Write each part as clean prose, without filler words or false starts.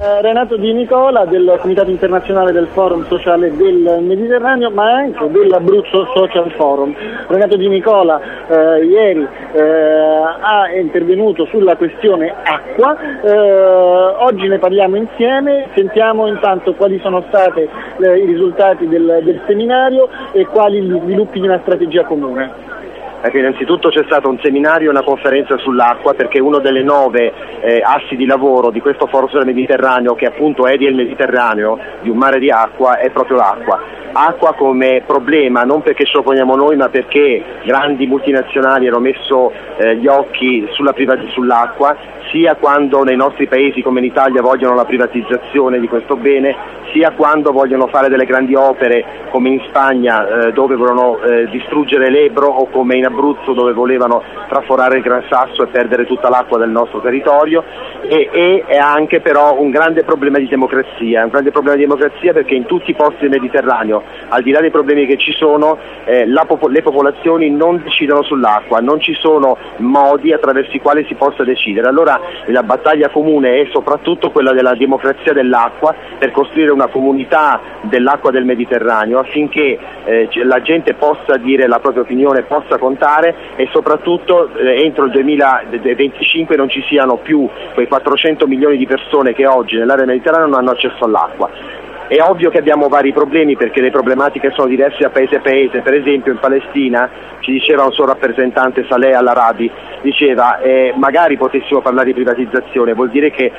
Renato Di Nicola del Comitato Internazionale del Forum Sociale del Mediterraneo, ma anche dell'Abruzzo Social Forum. Renato Di Nicola ieri è intervenuto sulla questione acqua, oggi ne parliamo insieme, sentiamo intanto quali sono stati i risultati del seminario e quali gli sviluppi di una strategia comune. Ecco, innanzitutto c'è stato un seminario e una conferenza sull'acqua, perché uno delle 9 assi di lavoro di questo Forum del Mediterraneo, che appunto è del Mediterraneo, di un mare di acqua, è proprio l'acqua. Acqua come problema, non perché ce lo poniamo noi, ma perché grandi multinazionali hanno messo gli occhi sull'acqua, sia quando nei nostri paesi come in Italia vogliono la privatizzazione di questo bene, sia quando vogliono fare delle grandi opere come in Spagna dove volevano distruggere l'Ebro, o come in Abruzzo dove volevano traforare il Gran Sasso e perdere tutta l'acqua del nostro territorio, e è anche però un grande problema di democrazia, perché in tutti i posti del Mediterraneo, al di là dei problemi che ci sono, le popolazioni non decidono sull'acqua, non ci sono modi attraverso i quali si possa decidere. Allora la battaglia comune è soprattutto quella della democrazia dell'acqua, per costruire una comunità dell'acqua del Mediterraneo, affinché la gente possa dire la propria opinione, possa contare, e soprattutto entro il 2025 non ci siano più quei 400 milioni di persone che oggi nell'area mediterranea non hanno accesso all'acqua. È ovvio che abbiamo vari problemi, perché le problematiche sono diverse da paese a paese. Per esempio in Palestina, ci diceva un suo rappresentante Saleh al-Arabi, diceva magari potessimo parlare di privatizzazione, vuol dire che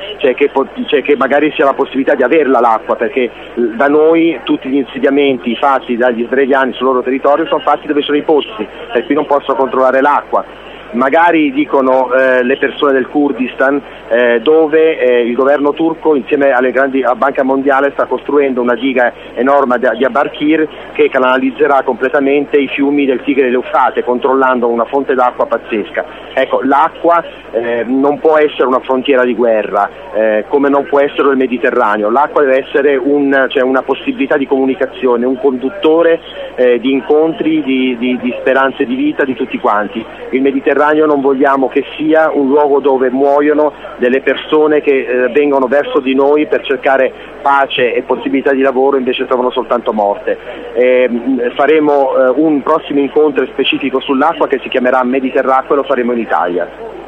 magari sia la possibilità di averla l'acqua, perché da noi tutti gli insediamenti fatti dagli israeliani sul loro territorio sono fatti dove sono i pozzi, per cui non possono controllare l'acqua. Magari dicono le persone del Kurdistan, dove il governo turco insieme a Banca Mondiale sta costruendo una diga enorme di Abarkir, che canalizzerà completamente i fiumi del Tigre e l'Eufrate, controllando una fonte d'acqua pazzesca. Ecco, l'acqua non può essere una frontiera di guerra, come non può essere il Mediterraneo. L'acqua deve essere una possibilità di comunicazione, un conduttore di incontri, di speranze di vita di tutti quanti. Il Mediterraneo non vogliamo che sia un luogo dove muoiono delle persone che vengono verso di noi per cercare pace e possibilità di lavoro, invece trovano soltanto morte. Faremo un prossimo incontro specifico sull'acqua che si chiamerà Mediterracqua, e lo faremo in Italia.